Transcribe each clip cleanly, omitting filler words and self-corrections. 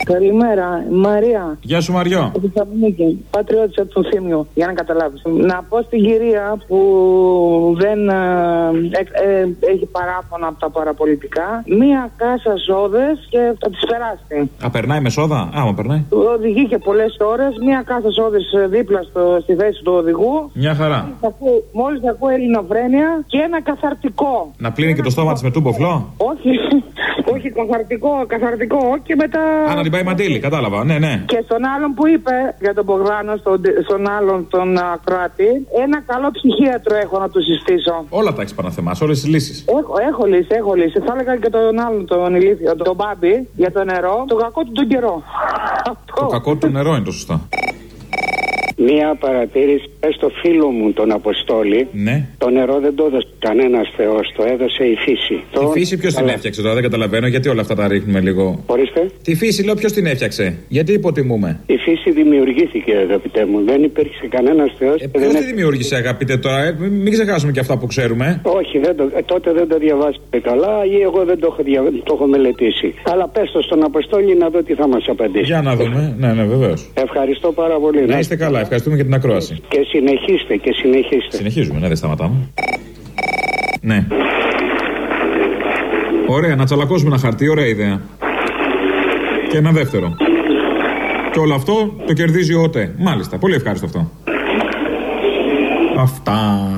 Καλημέρα, Μαρία. Γεια σου, Μαριό. Πατριώτησα του Θήμιου, για να καταλάβεις. Να πω στην κυρία που δεν έχει παράπονα από τα παραπολιτικά, μία κάσα σόδες και θα τις περάσει. Α, περνάει με σόδα? Άμα περνάει. Οδηγεί και πολλές ώρες, μία κάσα σόδες δίπλα στη θέση του οδηγού. Μια χαρά. Μόλις ακούω ελληνοφρένεια και ένα καθαρτικό. Να πλύνει και το στόμα της με τούμποφλό? Όχι, όχι, καθαρτικό και μετά. Α, να την πάει μαντήλι, κατάλαβα, ναι. Και στον άλλον που είπε για τον Μπογδάνο, στον άλλον τον Κροατή, ένα καλό ψυχίατρο έχω να του συστήσω. Όλα τα έχεις παναθεμάσει, όλες τις λύσεις. Έχω λύση. Θα έλεγα και τον άλλον, τον ηλίθιο, τον Μπάμπη, για το νερό, το κακό του τον καιρό. Το κακό του νερό είναι το σωστό. Μία παρατήρηση στο φίλο μου τον Αποστόλη. Ναι. Το νερό δεν το έδωσε κανένας θεός, το έδωσε η φύση. Η φύση ποιος την έφτιαξε τώρα, δεν καταλαβαίνω γιατί όλα αυτά τα ρίχνουμε λίγο. Ορίστε. Τη φύση λέω ποιος την έφτιαξε, γιατί υποτιμούμε. Η φύση δημιουργήθηκε, αγαπητέ μου, δεν υπήρξε κανένας θεός. Ποιος τη δημιούργησε, αγαπητέ τώρα, μην ξεχάσουμε και αυτά που ξέρουμε. Όχι, τότε δεν το διαβάσατε καλά ή εγώ δεν το έχω μελετήσει. Αλλά πες το στον Αποστόλη να δω τι θα μας απαντήσει. Για να δούμε, ναι, βεβαίως. Ευχαριστώ πάρα πολύ. Να είστε καλά, ευχαριστούμε για την ακρόαση. Και συνεχίστε. Συνεχίζουμε, ναι, δεν σταματάμε. Ναι. Ωραία, να τσαλακώσουμε ένα χαρτί, ωραία ιδέα. Και ένα δεύτερο. Και όλο αυτό το κερδίζει ο ΟΤΕ. Μάλιστα, πολύ ευχάριστο αυτό. Αυτά.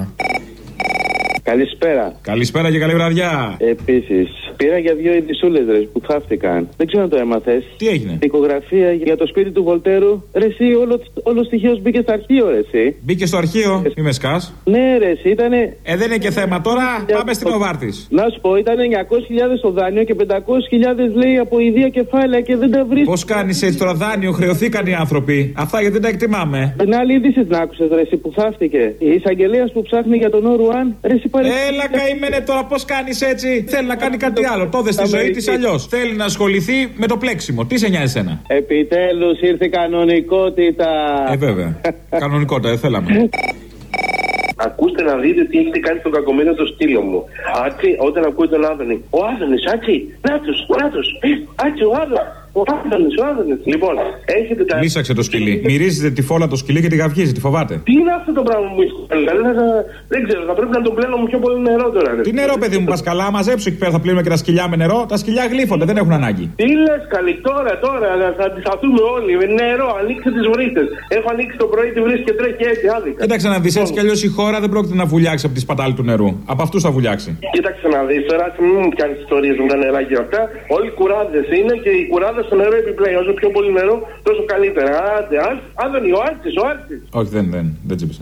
Καλησπέρα. Καλησπέρα και καλή βραδιά. Επίσης, πήρα για 2 ειδισούλες ρε που θαύτηκαν. Δεν ξέρω αν το έμαθες. Τι έγινε? Δικογραφία για το σπίτι του Βολτέρου. Ρε εσύ, όλο στοιχείος μπήκε στο αρχείο, ρε εσύ. Μπήκε στο αρχείο, μη με σκάς. Ναι, ρε εσύ, ήτανε. Δεν είναι και θέμα τώρα. Πάμε στην Νοβάρτης. Να σου πω, ήταν 900.000 το δάνειο και 500.000 λέει από ιδία κεφάλαια και δεν τα βρίσκω. Πώς κάνεις έτσι τώρα δάνειο, χρεωθήκαν οι άνθρωποι. Αυτά γιατί δεν τα εκτιμάμε. Την άλλη είδηση την άκουσες, ρε εσύ που θαύτηκε. Η εισαγγελέας που ψάχνει για τον Ορουάν, ρε εσύ. Έλα καημένε τώρα, πώς κάνεις έτσι. Θέλει να κάνει κάτι άλλο. Τότε στη ζωή της αλλιώς. Θέλει να ασχοληθεί με το πλέξιμο. Τι σε νοιάζει εσένα? Επιτέλους ήρθε κανονικότητα. Βέβαια. Κανονικότητα, δεν θέλαμε. Ακούστε να δείτε τι έχετε κάνει στον κακομοίρα το σκύλο μου. Άτσι, όταν ακούει τον Άδωνη. Ο Άδωνης, Άτσι, νάτος, Άτσι, ο Άδωνης. Λοιπόν, έχετε κάνει. Μίσαξε το σκυλί. Μυρίζετε τη φόλα το σκυλί και τη γαυγίζει, τη φοβάται. Τι είναι αυτό το πράγμα που μου έχει κάνει? Δεν ξέρω, θα πρέπει να τον πλένω μου πιο πολύ νερό τώρα. Τι νερό, παιδί μου, πας καλά, μαζέψου εκεί πέρα θα πλύνουμε και τα σκυλιά με νερό. Τα σκυλιά γλύφονται, δεν έχουν ανάγκη. Τι λες, καλή, τώρα, θα αντισταθούμε όλοι. Με νερό, ανοίξτε τις βρύσες. Έχω ανοίξει το πρωί τη βρύση και τρέχει έτσι, άδικα. Κοίταξε να δεις, έτσι κι αλλιώς η χώρα δεν πρόκειται να βουλιάξει από τη σπατάλη του νερού. Από αυτούς θα βουλιάξει. Κοίταξε να δεις τώρα, μην μου κάνεις ιστορίες με τα νεράκια αυτά. Όλοι κουράδες είναι και οι κουράδες στο νερό επιπλέον. Όσο πιο πολύ νερό, τόσο καλύτερα. Άντε, Άδωνη, ο Άρτης. Όχι, δεν τσίπησε.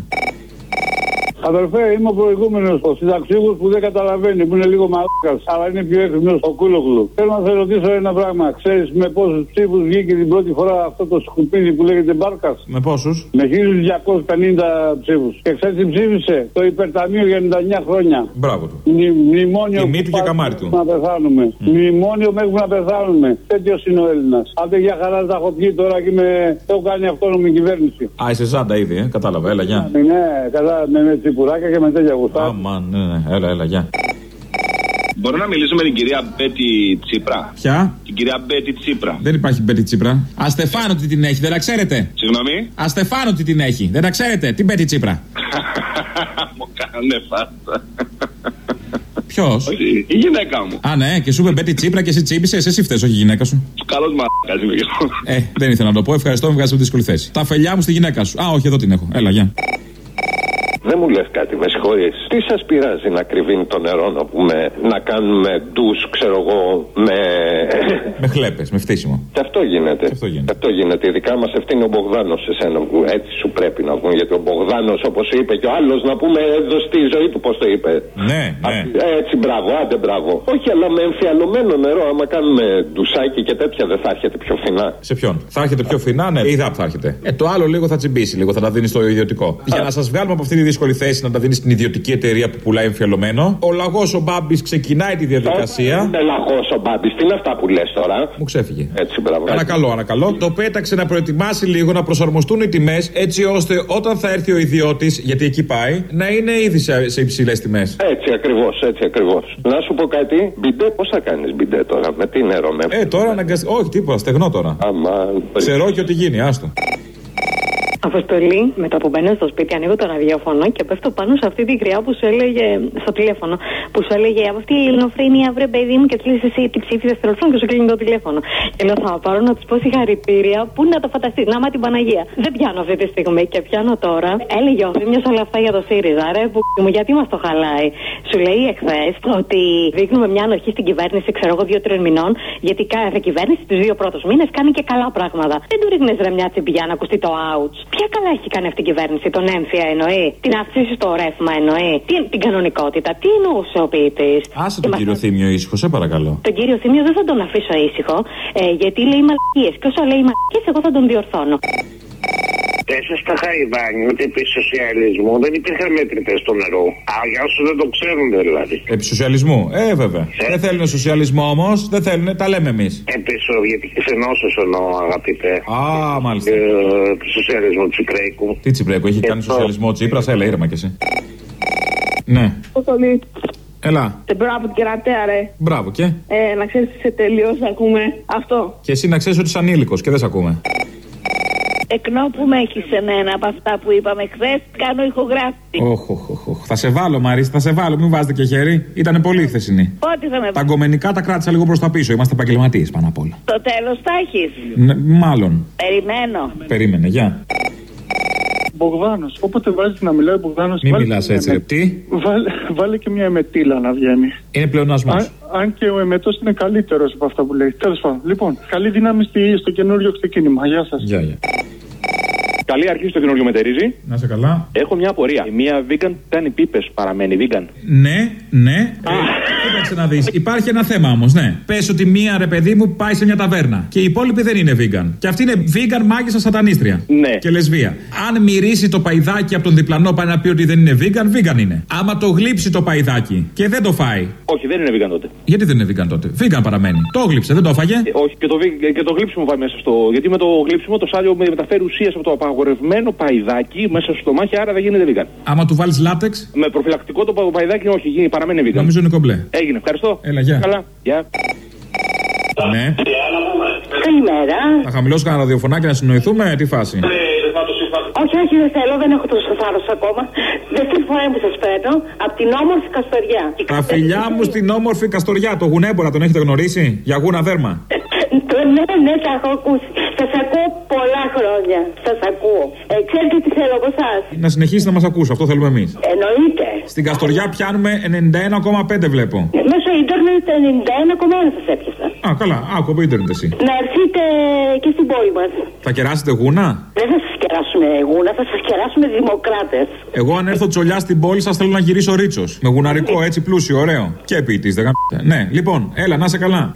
Αδερφέ, είμαι ο προηγούμενος, ο συνταξιούχος που δεν καταλαβαίνει, που είναι λίγο μαλάκας, αλλά είναι πιο έξυπνος, ο Κούλογλου. Θέλω να σε ρωτήσω ένα πράγμα. Ξέρεις με πόσους ψήφους βγήκε την πρώτη φορά αυτό το σκουπίδι που λέγεται Μπάρκας? Με πόσους? Με 1250 ψήφους. Και ξέρεις τι ψήφισε? Το υπερταμείο για 99 χρόνια. Μπράβο του. Μνημόνιο. Τιμή του και καμάρι του. Να πεθάνουμε. Μνημόνιο μέχρι να πεθάνουμε. Τέτοιος είναι ο Έλληνας. Άντε για χαρά τα έχω πιει τώρα και το κάνει αυτόνομη κυβέρνηση. Α, είσαι ζάντα ήδη, κατάλαβα, έλα, γεια. Ναι, με τσιπουράκια και με τέτοια γουστά. Αμάν, ναι, έλα, γεια. Μπορώ να μιλήσω με την κυρία Μπέτη Τσίπρα? Ποια? Την κυρία Μπέτη Τσίπρα. Δεν υπάρχει Μπέτη Τσίπρα. Αστεφάνωτη την έχει, δεν τα ξέρετε? Συγγνώμη? Αστεφάνωτη την έχει, δεν τα ξέρετε? Την Μπέτη Τσίπρα. Μου κάνε φάστα. Ποιος? Η γυναίκα μου. Α, ναι, και σου είπε Μπέτη Τσίπρα και εσύ τσίπησες, εσύ φταίς, όχι η γυναίκα σου. Καλός μαλάκας είμαι εγώ. Δεν ήθελα να το πω, ευχαριστώ, με βγάζεις από δύσκολη θέση. Τα φελιά μου στη γυναίκα σου. Α, όχι, εδώ την έχω. Έλα, γεια. Δεν μου λες κάτι, με συγχωρείς. Τι σας πειράζει να κρυβίνει το νερό, να πούμε, να κάνουμε ντους, ξέρω εγώ, με χλέπες, με φτύσιμο. Και αυτό γίνεται. Αυτό γίνεται. Ειδικά μας ευθύνει ο Μπογδάνος σε σένα, που έτσι σου πρέπει να πούμε. Γιατί ο Μπογδάνος, όπως είπε και ο άλλος, να πούμε, έδωσε τη ζωή του, πώς το είπε. Ναι. Έτσι, μπράβο, άντε μπράβο. Όχι, αλλά με εμφιαλωμένο νερό, άμα κάνουμε ντουσάκι και τέτοια, δεν θα έρχεται πιο φθηνά? Σε ποιον? Θα έρχεται πιο φθηνά, ναι, ή θα έρχεται. Το άλλο λίγο θα τσιμπήσει, λίγο θα τα δίνει στο ιδιωτικό. Για να σας βγάλουμε από αυτή τη δύσκολη θέση να τα δίνει στην ιδιωτική εταιρεία που πουλάει εμφιαλωμένο. Ο λαγός ο Μπάμπης ξεκινάει τη διαδικασία. Είναι λαγός ο Μπάμπης, τι είναι αυτά που λες τώρα. Μου ξέφυγε. Έτσι, μπράβο. Ανακαλώ. Το πέταξε να προετοιμάσει λίγο, να προσαρμοστούν οι τιμές, έτσι ώστε όταν θα έρθει ο ιδιώτης, γιατί εκεί πάει, να είναι ήδη σε υψηλές τιμές. Έτσι ακριβώς. Να σου πω κάτι, μπιντέ, πώς θα κάνεις μπιντέ τώρα, με τι νερό, με. Τώρα αναγκαστικά. Όχι, τίποτα, στεγνό τώρα. Ξερό και ό,τι γίνει, άστο. Αποστολή, με το που μπαίνω στο σπίτι, ανοίγω το ραδιόφωνο και πέφτω πάνω σε αυτή τη γριά που σου έλεγε στο τηλέφωνο. Που σου έλεγε από αυτή η ελληνοφρένεια, βρε παιδί μου, και του λες εσύ τι ψήφισες τηλέφωνο και σου κλείνει το τηλέφωνο. Και λέω θα πάρω να του πω συγχαρητήρια, πού να το φανταστεί, να την Παναγία. Δεν πιάνω αυτή τη στιγμή και πιάνω τώρα. Έλεγε ο Θήμιος όλα αυτά για το ΣΥΡΙΖΑ, ρε που μου, γιατί μας το χαλάει. Σου λέει εχθές ότι δείχνουμε μια ανοχή στην κυβέρνηση, ξέρω εγώ, 2-3 μηνών, γιατί κάθε κυβέρνηση τους 2 πρώτους μήνες κάνει και καλά πράγματα. Δεν του ρίχνεις ρε μια τσιμπιά να ακουστεί το ouch. Ποια καλά έχει κάνει αυτή η κυβέρνηση, τον έμφυα εννοεί, την αυξήση στο ρεύμα εννοεί, την κανονικότητα, τι εννοούσε ο ποιητής. Άσε τον κύριο Θήμιο ήσυχο, σε παρακαλώ. Τον κύριο Θήμιο δεν θα τον αφήσω ήσυχο, γιατί λέει μαλακίες και όσο λέει μαλακίες εγώ θα τον διορθώνω. Τέσσερα στα Χαϊβάνι, ότι επί σοσιαλισμού δεν υπήρχαν μέτρητες στο νερό. Για όσους δεν το ξέρουν δηλαδή. Επί σοσιαλισμού, βέβαια. Δεν θέλουν σοσιαλισμό όμως, δεν θέλουν, τα λέμε εμείς. Επί σοβιετικής ενώσεως εννοώ, αγαπητέ. Μάλιστα. Επί σοσιαλισμού Τσιπρέικου. Τι Τσιπρέικου, έχει κάνει σοσιαλισμό Τσίπρας, έλα ήρεμα κι εσύ. Ναι. Αποστολή. Έλα. Μπράβο την κερατέα, ρε. Μπράβο και. Να ξέρεις ότι σε τελείως ακούμε αυτό. Και εσύ να ξέρεις ότι είσαι ανήλικος και δεν σε ακούμε. Εκνό που με έχεις σε μένα από αυτά που είπαμε χθες, κάνω ηχογράφηση. Θα σε βάλω, Μαρίς, θα σε βάλω. Μην βάζετε και χέρι. Ήτανε πολύ χθεσινή. Πότε θα με Τα γκομενικά τα κράτησα λίγο προς τα πίσω. Είμαστε επαγγελματίες πάνω απ' όλα. Το τέλος θα έχεις. Μάλλον. Περιμένω. Περίμενε, γεια. Μπογδάνος. Όποτε βάζεις να μιλάει ο Μπογδάνος. Μην μιλάς έτσι, ρε. Τι? Βάλε και μια εμετήλα να βγαίνει. Είναι πλεονασμός. Αν και ο εμετός είναι καλύτερος από αυτά που λέει. Τέλος πάντων. Λοιπόν, καλή δύναμη στο καινούριο ξεκίνημα. Γεια σας. Γεια. Καλή αρχή στο καινούριο μετερίζει. Να σε καλά. Έχω μια απορία. Μια vegan κάνει πίπες, παραμένει vegan? Ναι. Κοίταξε να δεις. Υπάρχει ένα θέμα όμως, ναι. Πες ότι μία ρε παιδί μου πάει σε μια ταβέρνα και οι υπόλοιποι δεν είναι vegan. Και αυτή είναι vegan μάγισσα σατανίστρια. Ναι. Και λεσβία. Αν μυρίσει το παϊδάκι από τον διπλανό, πάει να πει ότι δεν είναι vegan είναι. Άμα το γλύψει το παϊδάκι και δεν το φάει. Όχι, δεν είναι vegan τότε. Γιατί δεν είναι vegan τότε? Vegan παραμένει. Το γλύψε, δεν το έφαγε. Όχι, και το γλύψιμο πάει μέσα στο. Γιατί με το γλύψιμο το σάλιο μεταφέρει ουσίες από το απαγορευμένο παϊδάκι μέσα στο στομάχι, άρα δεν γίνεται vegan. Άμα του βάλεις λάτεξ. Με προφυλακτικό το παϊδάκι, όχι, παραμένει vegan. Νομίζω είναι κομπλέ. Έγινε, ευχαριστώ. Έλα, γεια. Καλά, γεια. Ναι. Καλημέρα. Θα χαμηλώσω κανένα ραδιοφωνάκι να συνοηθούμε, τι φάση? Όχι, δεν θέλω, δεν έχω τόσο θάρρος ακόμα. Δεύτερη φορά που σας παίρνω από την όμορφη Καστοριά. Τα φιλιά μου στην όμορφη Καστοριά, το γουνέμπορα, τον έχετε γνωρίσει? Για γούνα δέρμα. Ναι, τα έχω ακούσει. Σας ακούω πολλά χρόνια. Σας ακούω. Ξέρετε τι θέλω από εσάς? Να συνεχίσει να μας ακούσει, αυτό θέλουμε εμείς. Εννοείται. Στην Καστοριά πιάνουμε 91,5 βλέπω. Μέσω ίντερνετ 91,1 σας έπιασα. Καλά, άκου από ίντερνετ εσύ. Να έρθετε και στην πόλη μας. Θα κεράσετε γούνα? Δεν θα σας κεράσουμε γούνα, θα σας κεράσουμε δημοκράτες. Εγώ αν έρθω τσολιά στην πόλη σας θέλω να γυρίσω ρίτσος. Με γουναρικό έτσι πλούσιο, ωραίο. Και ποιητής, δεν γαμπ***. Ναι, λοιπόν, έλα, να σε καλά.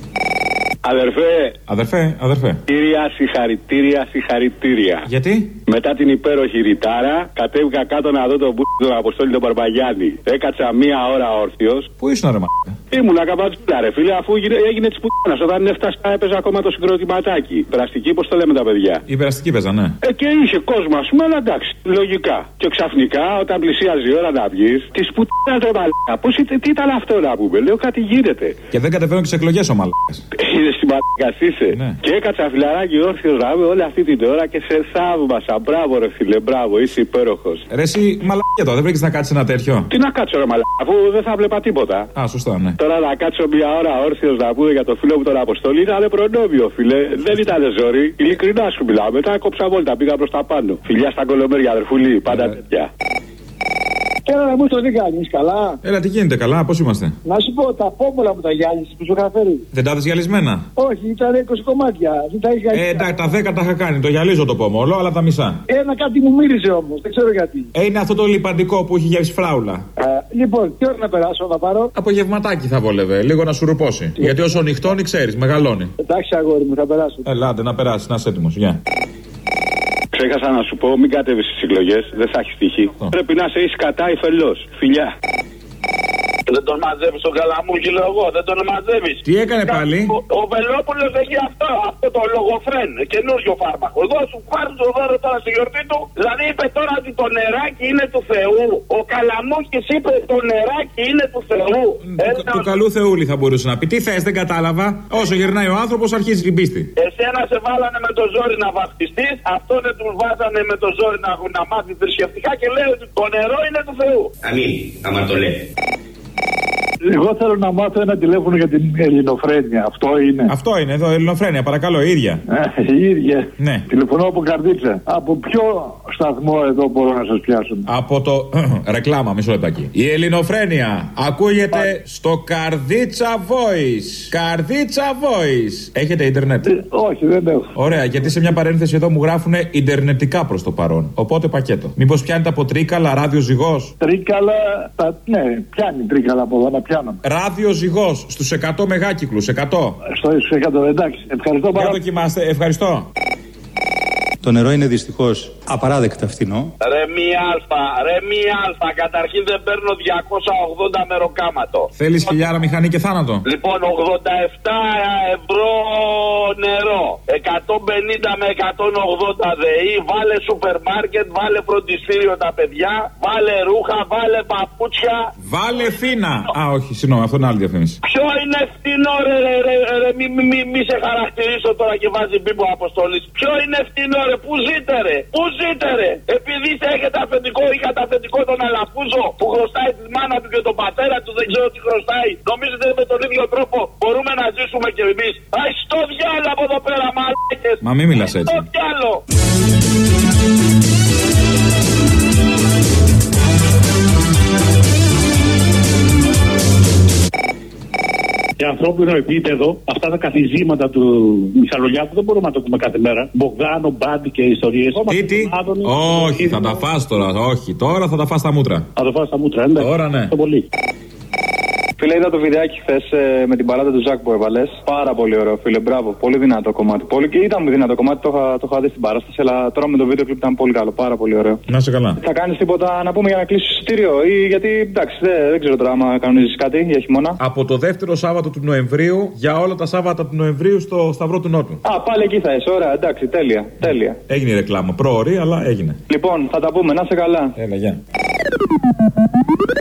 Αδερφέ. Συγχαρητήρια. Γιατί? Μετά την υπέροχη ρητάρα, κατέβηκα κάτω να δω τον τον Αποστόλη τον Μπαρμπαγιάννη. Έκατσα μία ώρα όρθιος. Πού ήσουν, ρε μα? Ήμουνα καμπατσούλα, ρε φίλε, αφού έγινε τη πουτάνα. Όταν έφτασα, έπαιζα ακόμα το συγκροτηματάκι. Περαστική, πώς το λέμε τα παιδιά. Η περαστική παίζα, ναι. Και είχε κόσμο, α πούμε, αλλά εντάξει, λογικά. Και ξαφνικά, όταν πλησίαζε η ώρα να βγει, τη πουτάνα το μαλάκα. Τι ήταν αυτό να πούμε, λέω κάτι γίνεται. Και δεν κατεβαίνουν και σε εκλογές ο μαλάκα. Είδε τη μαλάκα, είσαι. Ναι. Και έκατσα φιλαράκι όρθιο να είμαι όλη αυτή την ώρα και σε θαύμασα. Μπράβο, ρε φίλε, μπράβο, είσαι υπέροχο. Ρε, εσύ μαλάκα τώρα, δεν βρήκε να κάτσει ένα τέτοιο? Τι να κάτσω, ρε μαλάκα, αφού δεν θα βλέπα τίποτα. Σωστά, ναι. Τώρα να κάτσω μία ώρα όρθιο να πούμε για το φίλο μου τον Αποστόλη ήταν προνόμιο, φίλε. Δεν ήταν ζόρι. Ειλικρινά σου μιλάω. Μετά κόψα βόλτα, πήγα προς τα πάνω. Φιλιά στα κολομέρια, αδερφούλη, πάντα τέτοια. Έλα, μου το τι κάνεις, καλά? Έλα, τι γίνεται, καλά, πώς είμαστε? Να σου πω, τα πόμολα μου τα γυάλισες που σου είχα φέρει. Δεν τα είχες γυαλισμένα? Όχι, ήταν 20 κομμάτια. Δεν τα είχα γυαλισμένα. Εντάξει, τα 10 τα είχα κάνει. Το γυαλίζω το πόμολο, αλλά τα μισά. Ένα κάτι μου μύριζε όμως, δεν ξέρω γιατί. Είναι αυτό το λιπαντικό που έχει γεύση φράουλα. Λοιπόν, τι ώρα να περάσω, να πάρω? Απογευματάκι θα βόλευε, λίγο να σου ρουπώσει. Γιατί όσο νυχτώνει, ξέρεις, μεγαλώνει. Εντάξει, αγόρι μου, θα περάσω. Ελάτε να περάσει, να είσαι έτοιμος, γεια. Ξέχασα να σου πω, μην κατέβεις στις εκλογές, δεν θα έχει τύχη. Πρέπει να είσαι κατά υφελός. Φιλιά. Δεν τον μαζεύεις τον Καλαμούκη, λέω εγώ, δεν τον μαζεύεις. Τι έκανε πάλι? Ο Βελόπουλος έχει αυτό το λογοφρέν, καινούριο φάρμακο. Εγώ σου πάρω το δώρο τώρα στη γιορτή του. Δηλαδή είπε τώρα ότι το νεράκι είναι του Θεού. Ο Καλαμούκης είπε το νεράκι είναι του Θεού. Του καλού Θεούλη θα μπορούσε να πει. Τι θες, δεν κατάλαβα. Όσο γυρνάει ο άνθρωπος αρχίζει την πίστη. Εσένα σε βάλανε με το ζόρι να βαφτιστείς, αυτόν του βάζανε με το ζόρι να μάθει θρησκευτικά και λέει ότι το νερό είναι του Θεού. Αμήν, άμα το λέει. Εγώ θέλω να μάθω ένα τηλέφωνο για την ελληνοφρένεια. Αυτό είναι. Αυτό είναι εδώ, ελληνοφρένεια, παρακαλώ, η ίδια. Η ίδια. Ναι. Τηλεφωνώ από Καρδίτσα. Από ποιο σταθμό εδώ μπορώ να σας πιάσω? Από το. Ρεκλάμα, μισό λεπτάκι. Η ελληνοφρένεια ακούγεται στο Καρδίτσα Voice. Καρδίτσα Voice. Έχετε ίντερνετ? Όχι, δεν έχω. Ωραία, γιατί σε μια παρένθεση εδώ μου γράφουν ιντερνετικά προς το παρόν. Οπότε πακέτο. Μήπως πιάνετε από Τρίκαλα, ράδιο Ζυγός? Τρίκαλα, ναι, πιάνει Τρίκαλα από εδώ να πιάνω. Ράδιο Ζυγός στους 100 μεγάκυκλους, 100. Στους 100, εντάξει. Ευχαριστώ πάρα πολύ. Δοκιμάστε, ευχαριστώ. Το νερό είναι δυστυχώς απαράδεκτα φθηνό. Ρε μία αλφα, καταρχήν δεν παίρνω 280 μεροκάματο. Θέλεις χιλιάρα μηχανή και θάνατο? Λοιπόν, 87 ευρώ νερό, 150 με 180 ΔΕΗ, βάλε σούπερ μάρκετ, βάλε φροντιστήριο τα παιδιά, βάλε ρούχα, βάλε παπούτσια. Βάλε φίνα. Α, όχι, συγγνώμη, αυτό είναι άλλη διαφήμιση. Ποιο είναι φτηνό, μη σε χαρακτηρίσω τώρα και βάζει μπίμπο Αποστολής. Ποιο είναι φτηνό, ρε, πού ζείτε, ρε, πού ζείτε, ρε. Επειδή έχετε αφεντικό ή καταφεντικό τον Αλαφούζο που χρωστάει τη μάνα του και τον πατέρα του, δεν ξέρω τι χρωστάει. Νομίζετε με τον ίδιο τρόπο μπορούμε να ζήσουμε κι εμείς? Αϊ, στο διάλο από εδώ πέρα, μαλάκες. Μα μη μιλάς έτσι. Στο διάλο. Σε ανθρώπινο επίπεδο, αυτά τα καθιζήματα του Μιχαλολιάκου δεν μπορούμε να το πούμε κάθε μέρα. Μπογδάνο, Μπάντι και ιστορίες. Τι. Όχι, θα τα φας τώρα. Όχι, τώρα θα τα φας στα μούτρα. Θα το φας στα μούτρα, εντάξει. Τώρα ναι. Πολύ. Φίλε, είδα το βιντεάκι χθες με την παλάτα του Ζακ που έβαλες. Πάρα πολύ ωραίο, φίλε, μπράβο. Πολύ δυνατό κομμάτι. Και ήταν δυνατό κομμάτι, το είχα δει στην παράσταση, αλλά τώρα με το βίντεο κλιπ ήταν πολύ καλό. Πάρα πολύ ωραίο. Να είσαι καλά. Θα κάνεις τίποτα να πούμε για να κλείσεις εισιτήριο ή γιατί εντάξει, δεν ξέρω τώρα άμα κανονίζεις κάτι για χειμώνα? Από το δεύτερο Σάββατο του Νοεμβρίου για όλα τα Σάββατα του Νοεμβρίου στο Σταυρό του Νότου. Α, πάλι εκεί θα είσαι. Ωραία, εντάξει, τέλεια. Έγινε η ρεκλάμα. Πρόωρη, αλλά έγινε. Λοιπόν, θα τα πούμε. Να είσαι καλά. Έλα, γεια.